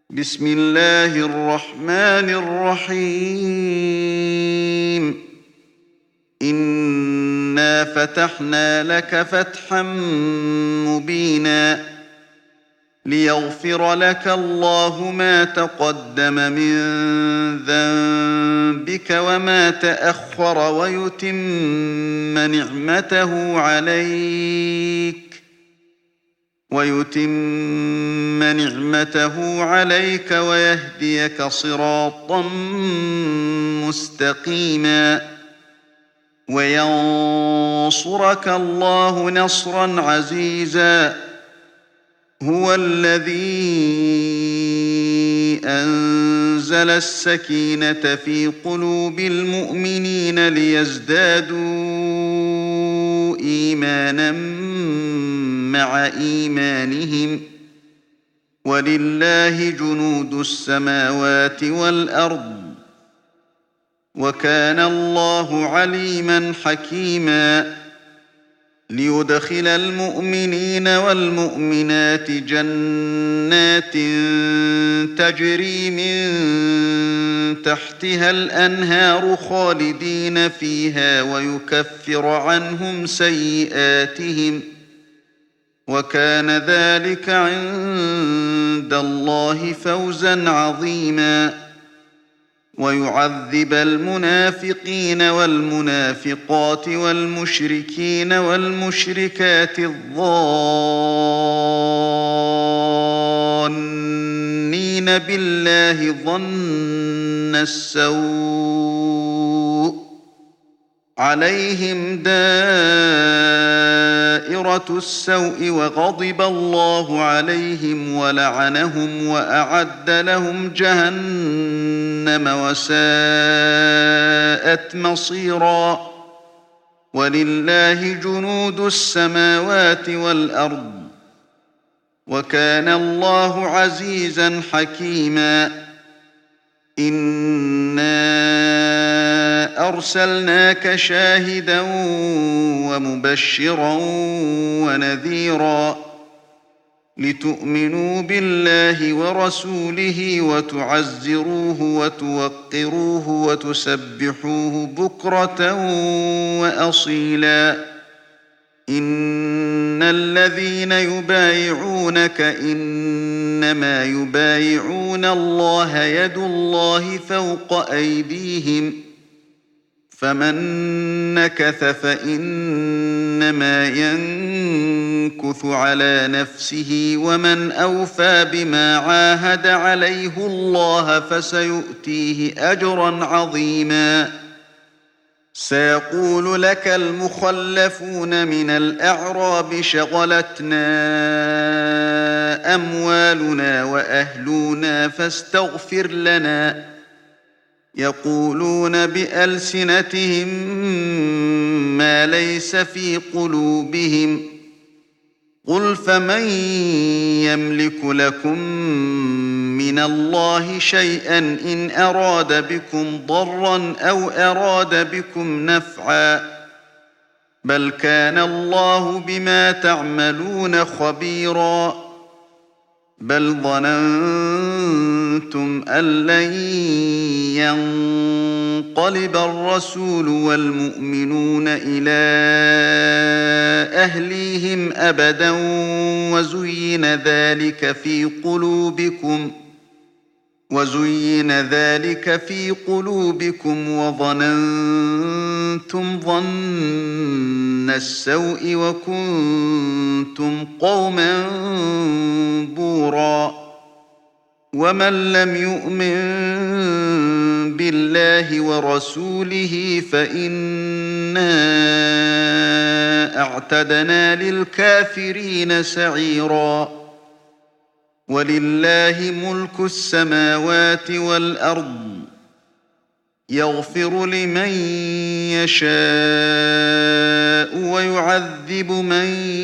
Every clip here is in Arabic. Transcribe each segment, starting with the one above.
بسم الله الرحمن الرحيم. إنا فتحنا لك فتحا مبينا ليغفر لك الله ما تقدم من ذنبك وما تأخر ويتم نعمته عليك ويهديك صراطا مستقيما وينصرك الله نصرا عزيزا. هو الذي أنزل السكينة في قلوب المؤمنين ليزدادوا إيمانا مع إيمانهم ولله جنود السماوات والأرض وكان الله عليما حكيما. ليدخل المؤمنين والمؤمنات جنات تجري من تحتها الأنهار خالدين فيها ويكفر عنهم سيئاتهم وكان ذلك عند الله فوزا عظيما. ويعذب المنافقين والمنافقات والمشركين والمشركات الظانين بالله ظن السوء عليهم دائرة السوء وغضب الله عليهم ولعنهم وأعد لهم جهنم وساءت مصيرا. ولله جنود السماوات والأرض وكان الله عزيزا حكيما. إنا أرسلناك شاهدا ومبشرا ونذيرا لتؤمنوا بالله ورسوله وتعزروه وتوقروه وتسبحوه بكرة وأصيلا. إن الذين يبايعونك إنما يبايعون الله يد الله فوق أيديهم فمن نكث فإنما ينكث على نفسه ومن أوفى بما عاهد عليه الله فسيؤتيه أجرا عظيما. سيقول لك المخلفون من الأعراب شغلتنا أموالنا وأهلنا فاستغفر لنا. يقولون بألسنتهم ما ليس في قلوبهم قل فمن يملك لكم من الله شيئا إن أراد بكم ضرا أو أراد بكم نفعا بل كان الله بما تعملون خبيرا. بل ظننتم أن لن ينقلب الرسول والمؤمنون إلى أهليهم أبدا وزين ذلك في قلوبكم وظننتم ظن السوء وكنتم قوما بورا. ومن لم يؤمن بالله ورسوله فإنا أعتدنا للكافرين سعيرا. ولله ملك السماوات والأرض يغفر لمن يشاء ويعذب من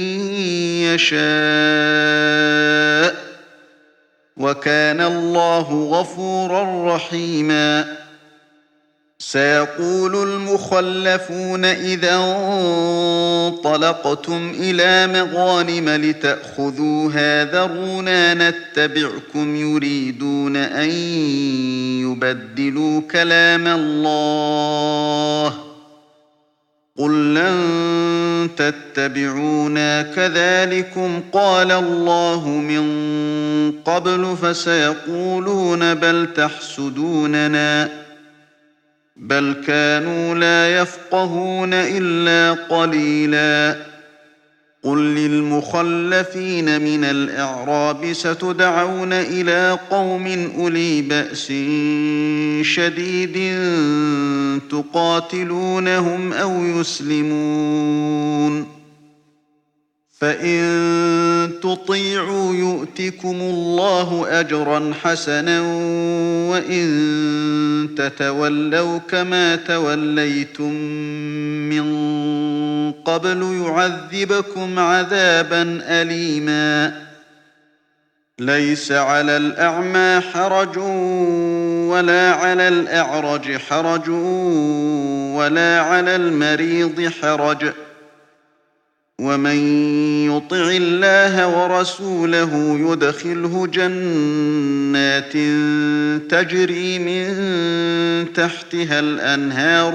يشاء وكان الله غفورا رحيما. سيقول المخلفون إذا انطلقتم إلى مغانم لتأخذوها ذرونا نتبعكم يريدون أن يبدلوا كلام الله قل لن تتبعونا كذلكم قال الله من قبل فسيقولون بل تحسدوننا بل كانوا لا يفقهون إلا قليلا قل للمخلفين من الأعراب ستدعون إلى قوم أولي بأس شديد تقاتلونهم أو يسلمون فإن تطيعوا يؤتكم الله أجرا حسنا وإن تتولوا كما توليتم من قبل يعذبكم عذابا أليما ليس على الأعمى حرج ولا على الأعرج حرج ولا على المريض حرج ومن يطع الله ورسوله يدخله جنات تجري من تحتها الأنهار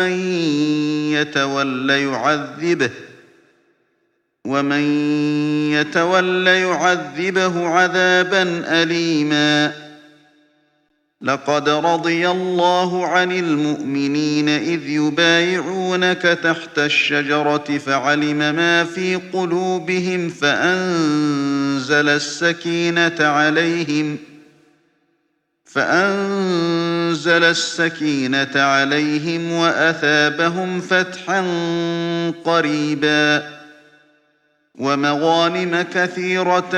ومن يتول يعذبه عذابا أليما لقد رضي الله عن المؤمنين إذ يبايعونك تحت الشجرة فعلم ما في قلوبهم فأنزل السكينة عليهم وأثابهم فتحا قريبا ومغانم كثيرة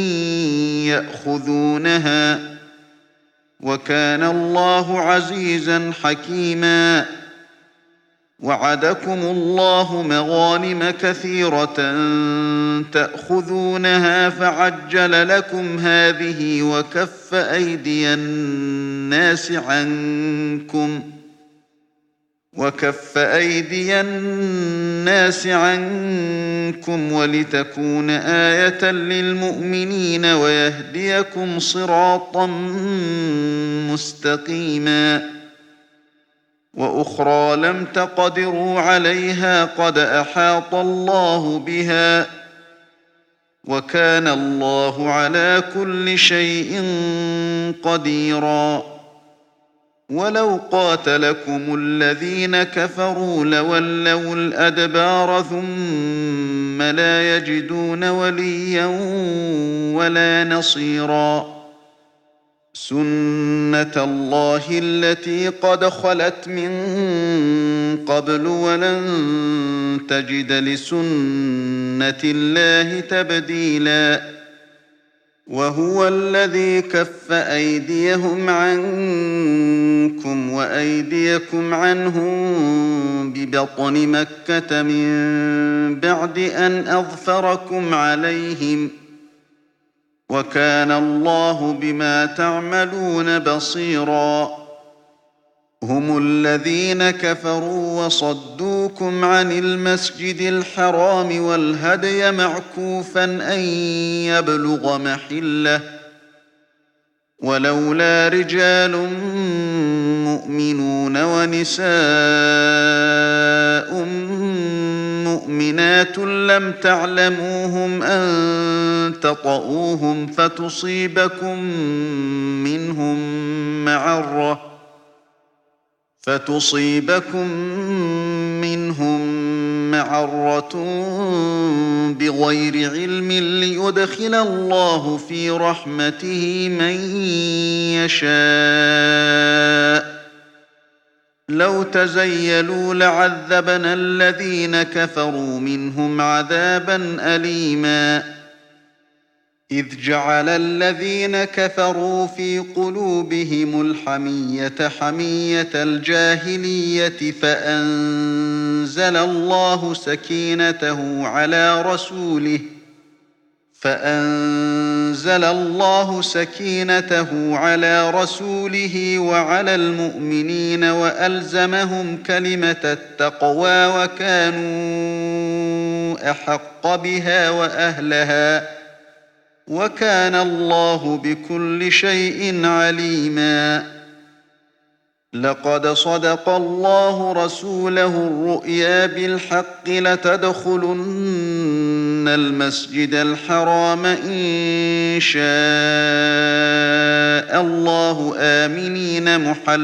يأخذونها وكان الله عزيزا حكيما وعدكم الله مغانم كثيرة تأخذونها فعجل لكم هذه وكف أيدي الناس عنكم ولتكون آية للمؤمنين ويهديكم صراطا مستقيما وأخرى لم تقدروا عليها قد أحاط الله بها وكان الله على كل شيء قديرا ولو قاتلكم الذين كفروا لولوا الأدبار ثم لا يجدون وليا ولا نصيرا سنة الله التي قد خلت من قبل ولن تجد لسنة الله تبديلا وهو الذي كف أيديهم عنكم وأيديكم عنهم ببطن مكة من بعد أن أظفركم عليهم وكان الله بما تعملون بصيرا هم الذين كفروا وصدوكم عن المسجد الحرام والهدي معكوفا أن يبلغ محله ولولا رجال مؤمنون ونساء مؤمنات لم تعلموهم أن تطؤوهم فتصيبكم منهم معرة بغير علم ليدخل الله في رحمته من يشاء لو تزيلوا لعذبنا الذين كفروا منهم عذابا أليما إذ جعل الذين كفروا في قلوبهم الحمية حمية الجاهلية فأنزل الله سكينته فأنزل الله سكينته على رسوله وعلى المؤمنين وألزمهم كلمة التقوى وكانوا أحق بها وأهلها وكان الله بكل شيء عليما. لقد صدق الله رسوله الرؤيا بالحق لتدخلن المسجد الحرام إن شاء الله آمنين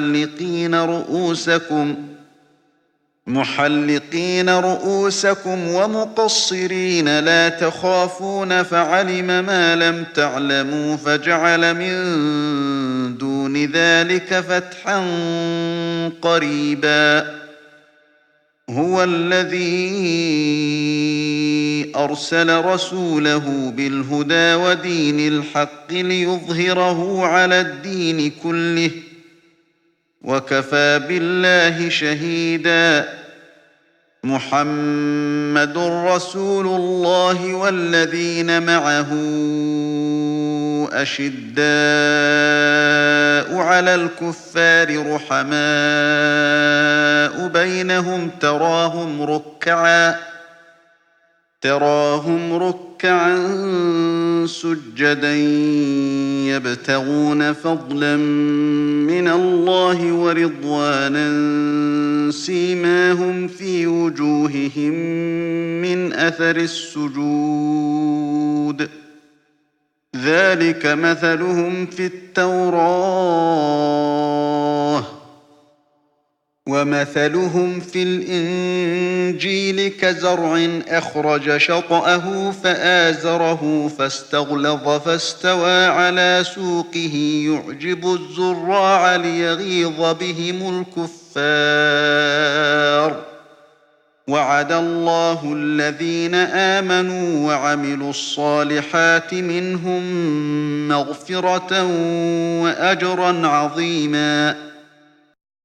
محلقين رؤوسكم ومقصرين لا تخافون فعلم ما لم تعلموا فجعل من دون ذلك فتحا قريبا. هو الذي أرسل رسوله بالهدى ودين الحق ليظهره على الدين كله وكفى بالله شهيدا. محمد رسول الله والذين معه أشداء على الكفار رحماء بينهم تراهم ركعا سجدا يبتغون فضلا من الله ورضوانا سيماهم في وجوههم من أثر السجود ذلك مثلهم في التوراة ومثلهم في الإنجيل كزرع أخرج شطأه فآزره فاستغلظ فاستوى على سوقه يعجب الزراع ليغيظ بهم الكفار. وعد الله الذين آمنوا وعملوا الصالحات منهم مغفرة وأجرا عظيما.